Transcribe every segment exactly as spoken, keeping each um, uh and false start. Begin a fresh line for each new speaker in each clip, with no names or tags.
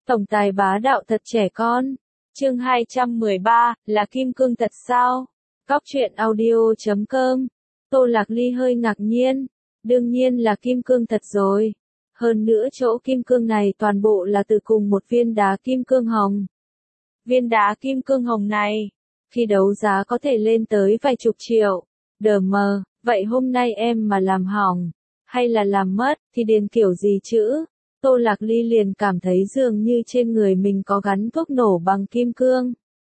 Tổng tài bá đạo thật trẻ con. Chương hai trăm mười ba, là kim cương thật sao? Cóc truyện audio chấm com. Tô Lạc Ly hơi ngạc nhiên. Đương nhiên là kim cương thật rồi. Hơn nữa chỗ kim cương này toàn bộ là từ cùng một viên đá kim cương hồng. Viên đá kim cương hồng này, khi đấu giá có thể lên tới vài chục triệu. Đờ mờ, vậy hôm nay em mà làm hỏng, hay là làm mất, thì điền kiểu gì chữ? Tô Lạc Ly liền cảm thấy dường như trên người mình có gắn thuốc nổ bằng kim cương.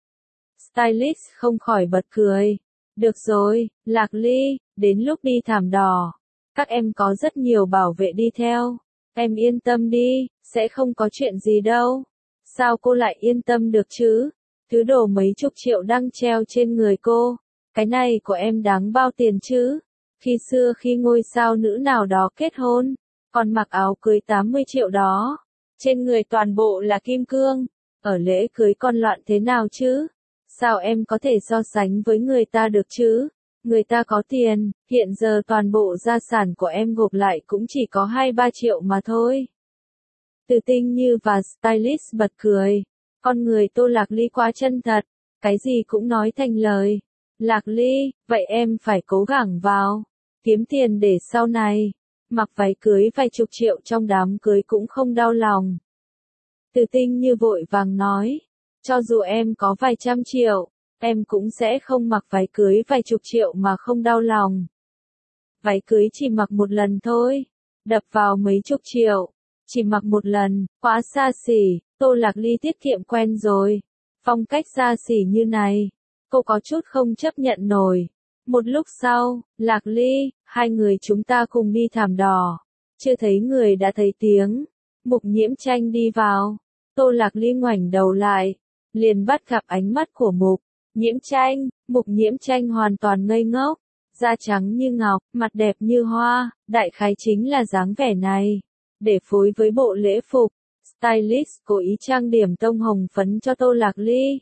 Stylist không khỏi bật cười. Được rồi, Lạc Ly, đến lúc đi thảm đỏ, các em có rất nhiều bảo vệ đi theo. Em yên tâm đi, sẽ không có chuyện gì đâu. Sao cô lại yên tâm được chứ? Thứ đồ mấy chục triệu đang treo trên người cô, cái này của em đáng bao tiền chứ? Khi xưa khi ngôi sao nữ nào đó kết hôn, còn mặc áo cưới tám mươi triệu đó, trên người toàn bộ là kim cương, ở lễ cưới còn loạn thế nào chứ? Sao em có thể so sánh với người ta được chứ? Người ta có tiền, hiện giờ toàn bộ gia sản của em gộp lại cũng chỉ có hai ba triệu mà thôi. Từ Tinh Như và Stylist bật cười. Con người Tô Lạc Ly quá chân thật, cái gì cũng nói thành lời. Lạc Ly, vậy em phải cố gắng vào, kiếm tiền để sau này, mặc váy cưới vài chục triệu trong đám cưới cũng không đau lòng. Từ Tinh Như vội vàng nói, cho dù em có vài trăm triệu, em cũng sẽ không mặc váy cưới vài chục triệu mà không đau lòng. Váy cưới chỉ mặc một lần thôi, đập vào mấy chục triệu, chỉ mặc một lần, quá xa xỉ. Tô Lạc Ly tiết kiệm quen rồi, phong cách xa xỉ như này, cô có chút không chấp nhận nổi. Một lúc sau, Lạc Ly, hai người chúng ta cùng đi thảm đỏ. Chưa thấy người đã thấy tiếng. Mục Nhiễm Tranh đi vào. Tô Lạc Ly ngoảnh đầu lại, liền bắt gặp ánh mắt của Mục Nhiễm Tranh. Mục Nhiễm Tranh hoàn toàn ngây ngốc, da trắng như ngọc, mặt đẹp như hoa, đại khái chính là dáng vẻ này. Để phối với bộ lễ phục, Stylist cố ý trang điểm tông hồng phấn cho Tô Lạc Ly.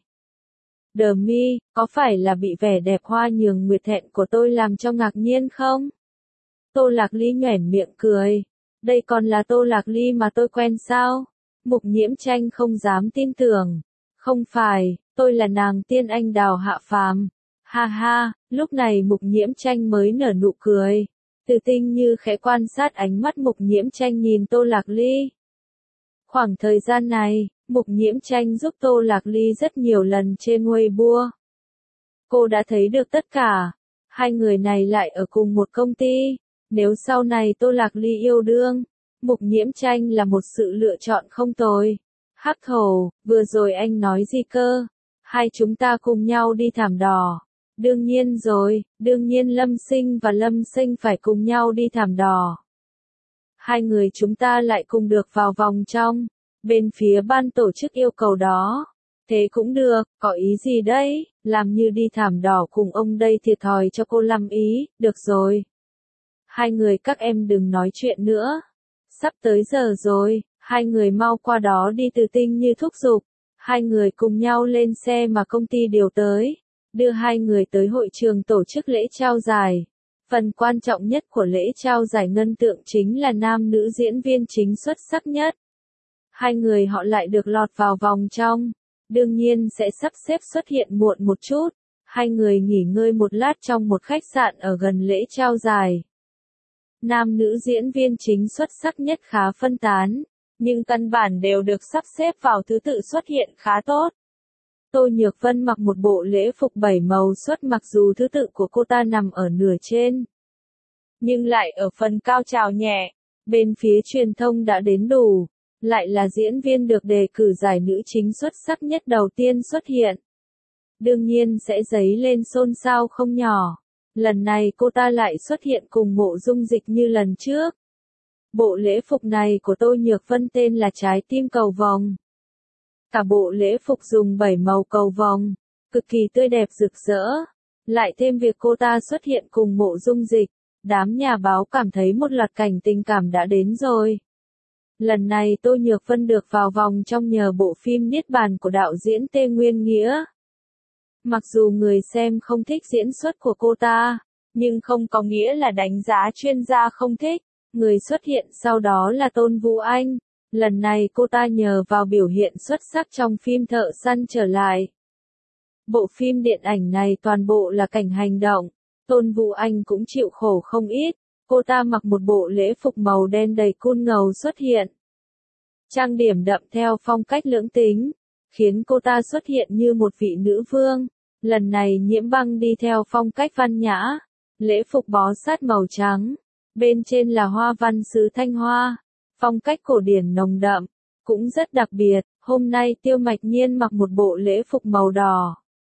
Đờ mi, có phải là bị vẻ đẹp hoa nhường nguyệt thẹn của tôi làm cho ngạc nhiên không? Tô Lạc Ly nhoẻn miệng cười. Đây còn là Tô Lạc Ly mà tôi quen sao? Mục Nhiễm Tranh không dám tin tưởng. Không phải, tôi là nàng tiên anh đào hạ phàm. Ha ha, lúc này Mục Nhiễm Tranh mới nở nụ cười. Từ Tinh Như khẽ quan sát ánh mắt Mục Nhiễm Tranh nhìn Tô Lạc Ly. Khoảng thời gian này, Mục Nhiễm Tranh giúp Tô Lạc Ly rất nhiều lần trên Weibo. Cô đã thấy được tất cả. Hai người này lại ở cùng một công ty. Nếu sau này Tô Lạc Ly yêu đương, Mục Nhiễm Tranh là một sự lựa chọn không tồi. Hắc Thổ, vừa rồi anh nói gì cơ? Hai chúng ta cùng nhau đi thảm đỏ. Đương nhiên rồi, đương nhiên Lâm Sinh và Lâm Sinh phải cùng nhau đi thảm đỏ. Hai người chúng ta lại cùng được vào vòng trong. Bên phía ban tổ chức yêu cầu đó. Thế cũng được, có ý gì đấy, làm như đi thảm đỏ cùng ông đây thiệt thòi cho cô Lâm ý, được rồi. Hai người các em đừng nói chuyện nữa. Sắp tới giờ rồi, hai người mau qua đó đi. Từ Tinh Như thúc giục. Hai người cùng nhau lên xe mà công ty điều tới. Đưa hai người tới hội trường tổ chức lễ trao giải. Phần quan trọng nhất của lễ trao giải ngân tượng chính là nam nữ diễn viên chính xuất sắc nhất. Hai người họ lại được lọt vào vòng trong. Đương nhiên sẽ sắp xếp xuất hiện muộn một chút. Hai người nghỉ ngơi một lát trong một khách sạn ở gần lễ trao giải. Nam nữ diễn viên chính xuất sắc nhất khá phân tán, nhưng căn bản đều được sắp xếp vào thứ tự xuất hiện khá tốt. Tô Nhược Vân mặc một bộ lễ phục bảy màu xuất, mặc dù thứ tự của cô ta nằm ở nửa trên, nhưng lại ở phần cao trào nhẹ. Bên phía truyền thông đã đến đủ, lại là diễn viên được đề cử giải nữ chính xuất sắc nhất đầu tiên xuất hiện. Đương nhiên sẽ dấy lên xôn xao không nhỏ. Lần này cô ta lại xuất hiện cùng Mộ Dung Dịch như lần trước. Bộ lễ phục này của Tô Nhược Vân tên là Trái Tim Cầu Vồng. Cả bộ lễ phục dùng bảy màu cầu vồng, cực kỳ tươi đẹp rực rỡ. Lại thêm việc cô ta xuất hiện cùng Mộ Dung Dịch, đám nhà báo cảm thấy một loạt cảnh tình cảm đã đến rồi. Lần này Tô Nhược Vân được vào vòng trong nhờ bộ phim Niết Bàn của đạo diễn Tê Nguyên Nghĩa. Mặc dù người xem không thích diễn xuất của cô ta, nhưng không có nghĩa là đánh giá chuyên gia không thích. Người xuất hiện sau đó là Tôn Vũ Anh. Lần này cô ta nhờ vào biểu hiện xuất sắc trong phim Thợ Săn Trở Lại. Bộ phim điện ảnh này toàn bộ là cảnh hành động. Tôn Vũ Anh cũng chịu khổ không ít. Cô ta mặc một bộ lễ phục màu đen đầy cool ngầu xuất hiện. Trang điểm đậm theo phong cách lưỡng tính, khiến cô ta xuất hiện như một vị nữ vương. Lần này Nhiễm Băng đi theo phong cách văn nhã, lễ phục bó sát màu trắng, bên trên là hoa văn sứ Thanh Hoa, phong cách cổ điển nồng đậm, cũng rất đặc biệt. Hôm nay Tiêu Mạch Nhiên mặc một bộ lễ phục màu đỏ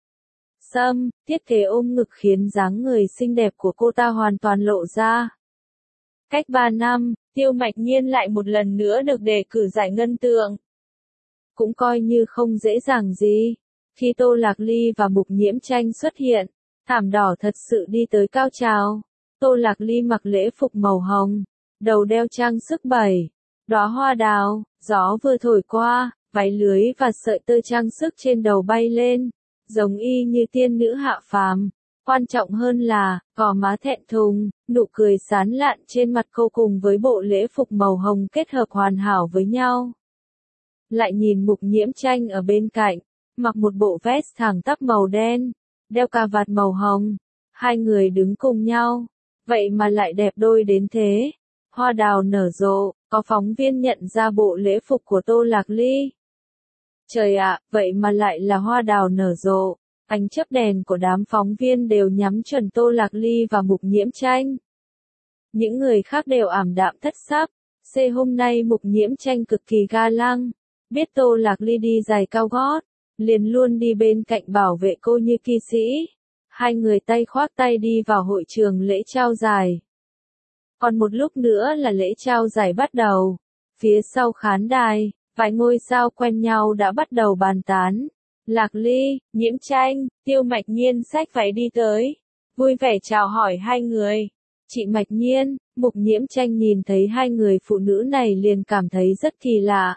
sẫm, thiết kế ôm ngực khiến dáng người xinh đẹp của cô ta hoàn toàn lộ ra. Cách ba năm, Tiêu Mạch Nhiên lại một lần nữa được đề cử giải Ngân Tượng. Cũng coi như không dễ dàng gì. Khi Tô Lạc Ly và Mục Nhiễm Tranh xuất hiện, thảm đỏ thật sự đi tới cao trào. Tô Lạc Ly mặc lễ phục màu hồng, đầu đeo trang sức bảy đóa hoa đào, gió vừa thổi qua, váy lưới và sợi tơ trang sức trên đầu bay lên, giống y như tiên nữ hạ phàm. Quan trọng hơn là, gò má thẹn thùng, nụ cười sán lạn trên mặt cô cùng với bộ lễ phục màu hồng kết hợp hoàn hảo với nhau. Lại nhìn Mục Nhiễm Tranh ở bên cạnh, mặc một bộ vest thẳng tắp màu đen, đeo cà vạt màu hồng, hai người đứng cùng nhau, vậy mà lại đẹp đôi đến thế. Hoa đào nở rộ, có phóng viên nhận ra bộ lễ phục của Tô Lạc Ly. Trời ạ, vậy mà lại là hoa đào nở rộ. Ánh chớp đèn của đám phóng viên đều nhắm chuẩn Tô Lạc Ly và Mục Nhiễm Tranh. Những người khác đều ảm đạm thất sắc. C hôm nay Mục Nhiễm Tranh cực kỳ ga lăng. Biết Tô Lạc Ly đi giày cao gót, liền luôn đi bên cạnh bảo vệ cô như kỵ sĩ. Hai người tay khoác tay đi vào hội trường lễ trao giải. Còn một lúc nữa là lễ trao giải bắt đầu. Phía sau khán đài, vài ngôi sao quen nhau đã bắt đầu bàn tán. Lạc Ly, Nhiễm Tranh, Tiêu Mạch Nhiên xách váy đi tới, vui vẻ chào hỏi hai người. Chị Mạch Nhiên, Mục Nhiễm Tranh nhìn thấy hai người phụ nữ này liền cảm thấy rất kỳ lạ.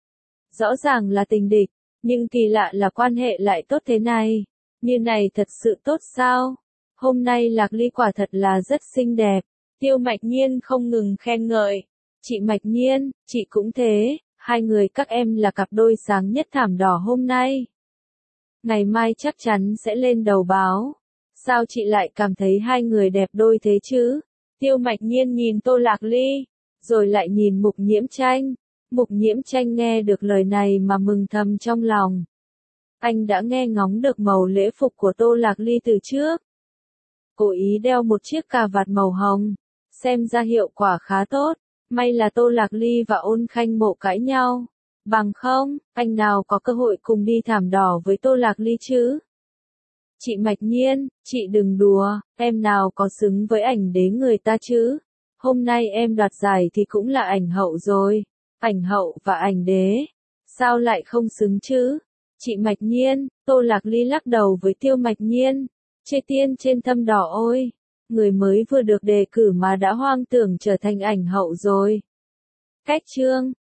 Rõ ràng là tình địch, nhưng kỳ lạ là quan hệ lại tốt thế này. Như này thật sự tốt sao? Hôm nay Lạc Ly quả thật là rất xinh đẹp. Tiêu Mạch Nhiên không ngừng khen ngợi. Chị Mạch Nhiên, chị cũng thế, hai người các em là cặp đôi sáng nhất thảm đỏ hôm nay. Ngày mai chắc chắn sẽ lên đầu báo. Sao chị lại cảm thấy hai người đẹp đôi thế chứ? Tiêu Mạch Nhiên nhìn Tô Lạc Ly, rồi lại nhìn Mục Nhiễm Tranh. Mục Nhiễm Tranh nghe được lời này mà mừng thầm trong lòng. Anh đã nghe ngóng được màu lễ phục của Tô Lạc Ly từ trước. Cố ý đeo một chiếc cà vạt màu hồng, xem ra hiệu quả khá tốt. May là Tô Lạc Ly và Ôn Khanh Mộ cãi nhau. Bằng không, anh nào có cơ hội cùng đi thảm đỏ với Tô Lạc Ly chứ? Chị Mạch Nhiên, chị đừng đùa, em nào có xứng với ảnh đế người ta chứ? Hôm nay em đoạt giải thì cũng là ảnh hậu rồi. Ảnh hậu và ảnh đế. Sao lại không xứng chứ? Chị Mạch Nhiên, Tô Lạc Ly lắc đầu với Tiêu Mạch Nhiên. Chê tiên trên thâm đỏ ôi. Người mới vừa được đề cử mà đã hoang tưởng trở thành ảnh hậu rồi. Cách chương